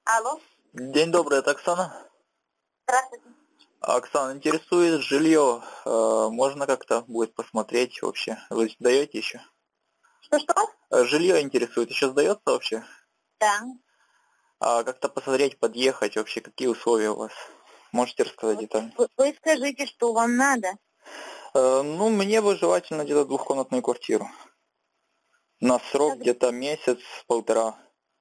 Алло, День добрый, это Оксана. здравствуйте. Оксана, интересует жилье. Можно как-то будет посмотреть вообще? Вы сдаете еще? Что-что? Жилье интересует. Еще сдается вообще? Да. А как-то посмотреть, подъехать вообще, какие условия у вас? Можете рассказать детально? Вы скажите, что вам надо. Ну, мне бы желательно где-то двухкомнатную квартиру. На срок где-то месяц-полтора.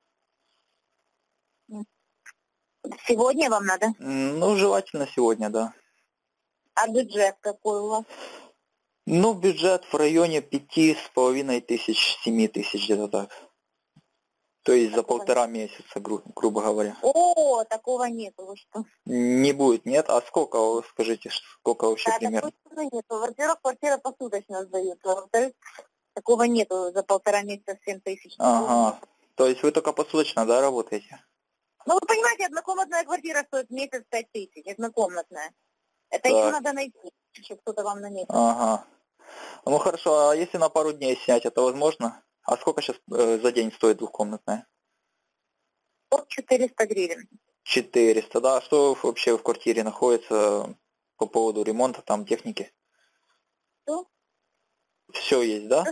Сегодня вам надо? Ну, желательно сегодня, да. А бюджет какой у вас? Ну, бюджет в районе 5500, 7000, где-то так. То есть за полтора месяца, грубо говоря. О, такого нету, вы что? Не будет, нет? А сколько, скажите, сколько вообще Да, примерно? такого нету. Во-первых, квартира посуточно сдается. Во-вторых, такого нету за полтора месяца 7000. Ага. То есть вы только посуточно, да, работаете? Ну, вы понимаете, однокомнатная квартира стоит в месяц 5000, однокомнатная. Это Так. еще надо найти, чтобы кто-то вам наметил. Ага. Ну хорошо, а если на пару дней снять, это возможно? А сколько сейчас за день стоит двухкомнатная? От 400 гривен. 400, да. А что вообще в квартире находится по поводу ремонта, там, техники? Что? Все есть, да?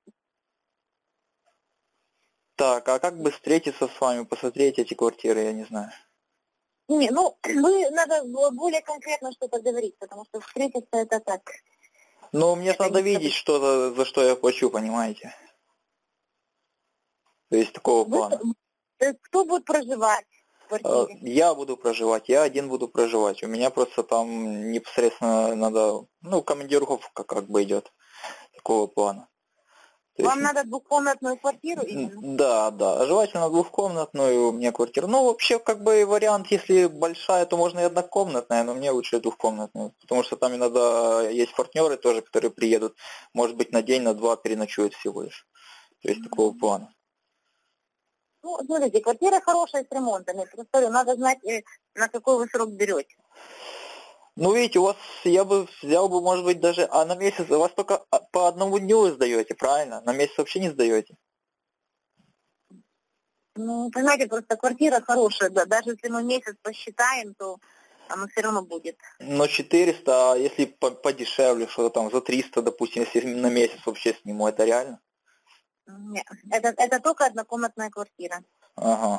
Так, а как бы встретиться с вами, посмотреть эти квартиры, я не знаю. Не, ну, надо более конкретно что-то говорить, потому что встретиться это так. Ну, мне Это надо не видеть что-то, за что я плачу, понимаете? То есть такого плана. Кто будет проживать в квартире? Я буду проживать, я один буду проживать. У меня просто там непосредственно надо, ну, командировка как бы идет такого плана. То Вам есть, надо двухкомнатную квартиру именно? да, да, желательно двухкомнатную мне квартиру. Ну, вообще, как бы вариант, если большая, то можно и однокомнатная, но мне лучше двухкомнатную, потому что там иногда есть партнеры тоже, которые приедут, может быть, на день, на два переночуют всего лишь. То есть такого плана. Ну, смотрите, квартира хорошая с ремонтом. Я просто говорю, надо знать, на какой вы срок берете. Ну, видите, у вас, я бы взял бы, может быть, даже, а на месяц, у вас только по одному дню вы сдаете, правильно? На месяц вообще не сдаете? Ну, понимаете, просто квартира хорошая, да, даже если мы месяц посчитаем, то оно все равно будет. Ну, 400, а если подешевле, что-то там за 300, допустим, если на месяц вообще сниму, это реально? Нет, это только однокомнатная квартира. Ага.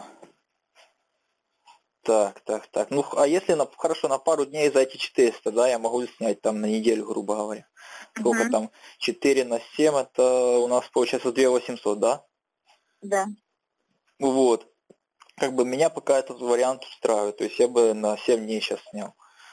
Так. Ну, а если, хорошо, на пару дней за эти 400, да, я могу снять там на неделю, грубо говоря. Сколько там? 4 на 7, это у нас получается 2800, да? Да. Вот. Как бы меня пока этот вариант устраивает. То есть я бы на 7 дней сейчас снял.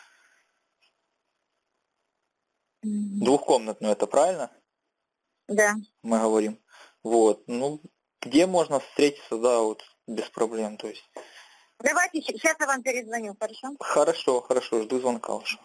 Двухкомнатную, это правильно? Да. Мы говорим. Вот. Ну, где можно встретиться, да, вот без проблем. То есть. Давайте, сейчас я вам перезвоню, хорошо? Хорошо, жду звонка вашего.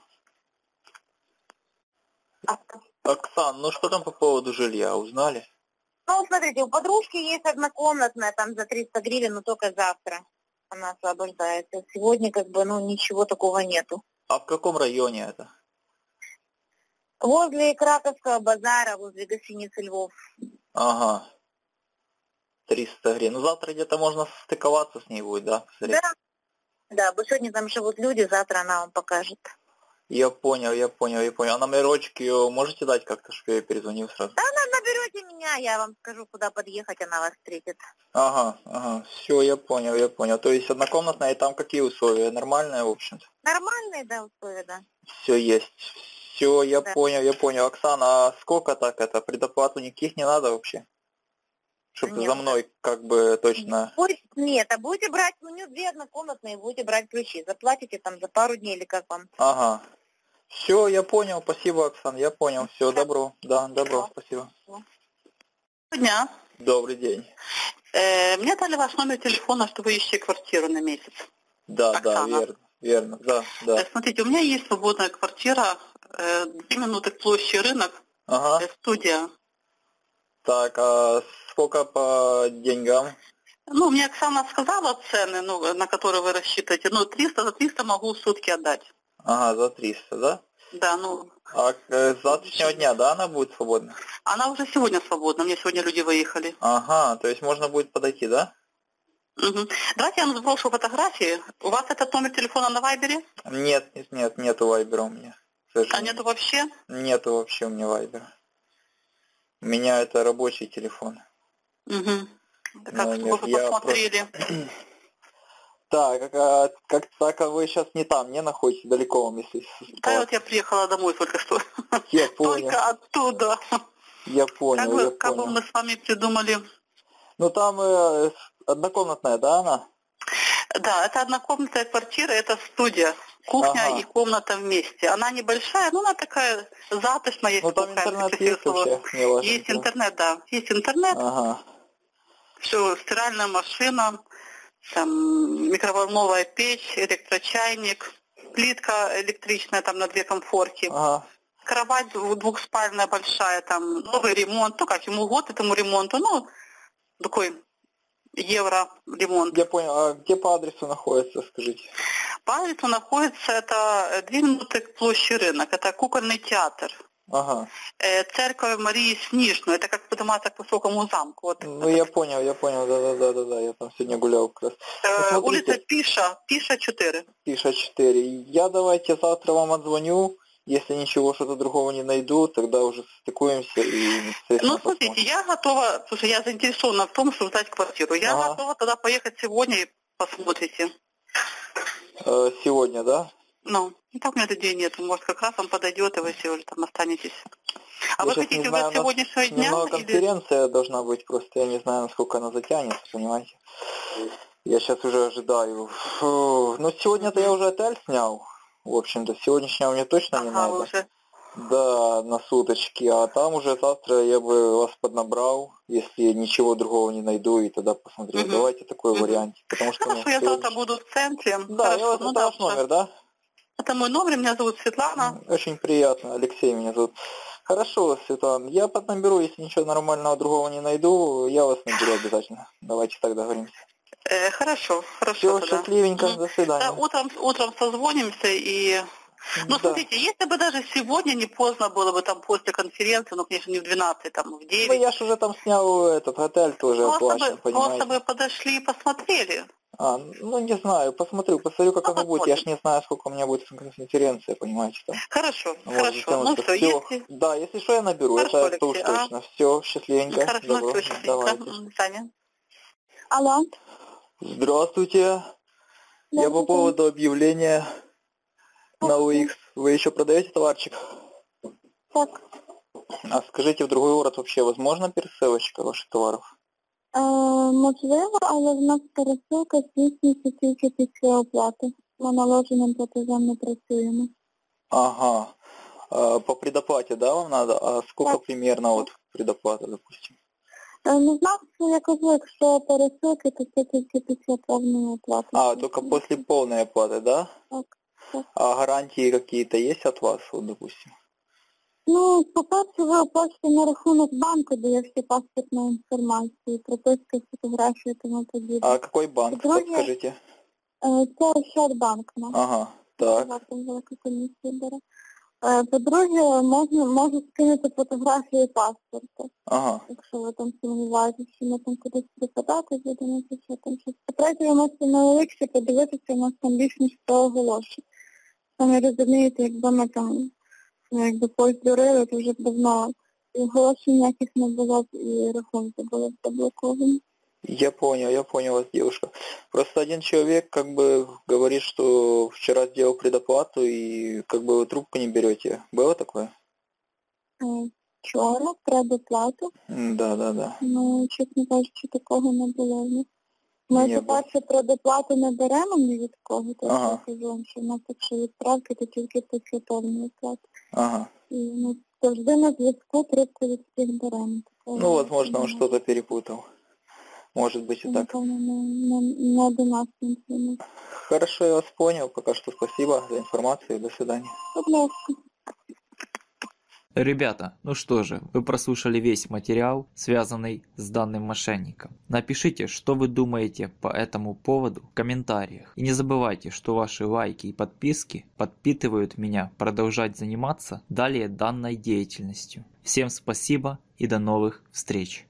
Оксан, ну что там по поводу жилья, узнали? Ну, смотрите, у подружки есть однокомнатная, там за 300 гривен, но только завтра она освобождается. Сегодня как бы, ну, ничего такого нету. А в каком районе это? Возле Краковского базара, возле гостиницы Львов. Ага. 300 гривен. Ну, завтра где-то можно стыковаться с ней будет, да? Да. Да, бо сегодня там живут люди, завтра она вам покажет. Я понял. А номерочек ее можете дать как-то, чтобы я перезвонил сразу? Да, наберете меня, я вам скажу, куда подъехать, она вас встретит. Ага. Все, я понял. То есть однокомнатная, и там какие условия? Нормальные, в общем-то? Нормальные, да, условия, да. Все есть. Все, я Да. понял. Оксана, а сколько так это? Предоплату никаких не надо вообще? Чтобы за мной как бы точно... Нет, а будете брать, у нее 2 однокомнатные, будете брать ключи. Заплатите там за пару дней или как вам. Ага. Все, я понял. Спасибо, Оксан, я понял. Все, добро. Да, добро, спасибо. Доброго дня. Добрый день. Мне дали ваш номер телефона, что вы ищете квартиру на месяц. Да, Оксана. да, верно. Да. Смотрите, у меня есть свободная квартира, 2 минуты к площади Рынок, Ага. студия. Так, а сколько по деньгам? Ну, мне Оксана сказала цены, ну, на которые вы рассчитываете. Ну, 300 за 300 могу в сутки отдать. Ага, за 300, да? Да, ну... А с завтрашнего дня, да, она будет свободна? Она уже сегодня свободна, мне сегодня люди выехали. Ага, то есть можно будет подойти, да? Угу. Давайте я вам сброшу фотографии. У вас этот номер телефона на Вайбере? Нет, нету вайбера у меня. А нету вообще? Нету вообще у меня вайбера. У меня это рабочий телефон. Угу. Как Номер. вы посмотрели? Так, как вы сейчас не там, не находитесь, далеко вам, если... Да, вот я приехала домой только что. Я понял. Только оттуда. Я понял, Как бы мы с вами придумали... Ну там однокомнатная, да, она? Да, это однокомнатная квартира, это студия. Кухня и комната вместе. Она небольшая, но она такая затышная. Есть. Ну там интернет есть вообще? Есть интернет, да. Есть интернет. Ага. Все, стиральная машина, там микроволновая печь, электрочайник, плитка электричная там на 2 комфорки. Ага. Кровать двухспальная большая, там новый ремонт, ну как ему год этому ремонту, ну такой евро ремонт. Я понял, а где по адресу находится, скажите? По адресу находится, это 2 минуты к площади Рынок, это кукольный театр. Ага. Церковь Марии Снишной, это как подниматься к высокому замку. Вот. Ну я понял, да, я там сегодня гулял как раз. Улица Пиша 4. Пиша 4. Я давайте завтра вам отзвоню, если ничего, что-то другого не найду, тогда уже стыкуемся и... Ну, смотрите, я готова, потому что я заинтересована в том, чтобы сдать квартиру. Я готова тогда поехать сегодня и посмотрите. Сегодня, да? Ну, и так у меня людей нет. Может, как раз вам подойдет, и вы сегодня там останетесь. А я вы хотите не знаю, уже сегодняшнего дня? Немного конференция должна быть, просто я не знаю, насколько она затянется, понимаете? Я сейчас уже ожидаю. Фу. Ну, сегодня-то я уже отель снял. В общем-то, сегодняшнего мне точно не надо. Уже. Да, на суточки. А там уже завтра я бы вас поднабрал, если ничего другого не найду, и тогда посмотрю. Давайте такой вариант. Потому что хорошо, я завтра буду в центре. Да, хорошо, это ваш номер, да? Это мой номер, меня зовут Светлана. Очень приятно, Алексей меня зовут. Хорошо, Светлана, я поднаберу, если ничего нормального другого не найду, я вас наберу обязательно. Давайте так договоримся. Хорошо. Все, счастливенько, до свидания. Да, утром созвонимся и... Ну, да. Смотрите, если бы даже сегодня не поздно было бы там после конференции, ну, конечно, не в 12, там, в 9. Ну, я же уже там снял этот отель тоже оплачен, понимаете. Просто бы подошли и посмотрели. Ну, не знаю, посмотрю, как оно будет. Я ж не знаю, сколько у меня будет конференция, понимаете. Там. Хорошо. Ну, все, если... Да, если что, я наберу, хорошо, это Алексей, уж точно. Все, счастливенько. Хорошо, добро. все, счастливенько. Давайте. До свидания. Алло. Здравствуйте. Я по поводу объявления на OX. Вы еще продаете товарчик? Так. А скажите, в другой город вообще возможна пересылочка ваших товаров? Можливо, але в нас пересилка здійснюється тільки після оплати. Ми наложеним платежем не працюємо. Ага. По предоплате, да, вам надо? А сколько так. Примерно вот предоплата, допустим? Не знаю, я кажу, якщо пересилки, то це тільки після повної оплати. Только после полной оплаты, да? Так. А гарантии какие-то есть от вас, вот, допустим? Ну, по-перше, ви оплачуєте на рахунок банку, де є всі паспортну інформацію, прописка, фотографії, тому подібне. А какой банк, подскажите? Це Ощадбанк. Ага, так. Велика комісія бере. По-друге, можу скинути фотографії паспорта. Ага. Якщо ви там сумніваєтеся, що ми там кудись припадати, будемо що там щось. По-третє, ви можете на Олексі подивитися, у нас там більш ніж 100 оголошень. Самі розумієте, якби ми там поздурили, то вже б давно оголошень ніяких не було б і рахунки були б заблоковані. Я понял вас, девушка. Просто один человек как бы говорит, что вчера сделал предоплату и как бы вы трубку не берете. Было такое? Вчора предоплату? Да. Ну, чесно кажучи, такого не було. Ми, по-перше, предоплату не беремо ні від кого, то я кажу вам, що в нас якщо відправки, то тільки після повної оплати. Ага. І ми завжди на зв'язку трубку від всіх беремо. Ну, возможно, он что-то перепутал. Может быть и так. Не до нас. Хорошо, я вас понял. Пока что спасибо за информацию. До свидания. Пожалуйста. Ребята, ну что же, вы прослушали весь материал, связанный с данным мошенником. Напишите, что вы думаете по этому поводу в комментариях. И не забывайте, что ваши лайки и подписки подпитывают меня продолжать заниматься далее данной деятельностью. Всем спасибо и до новых встреч.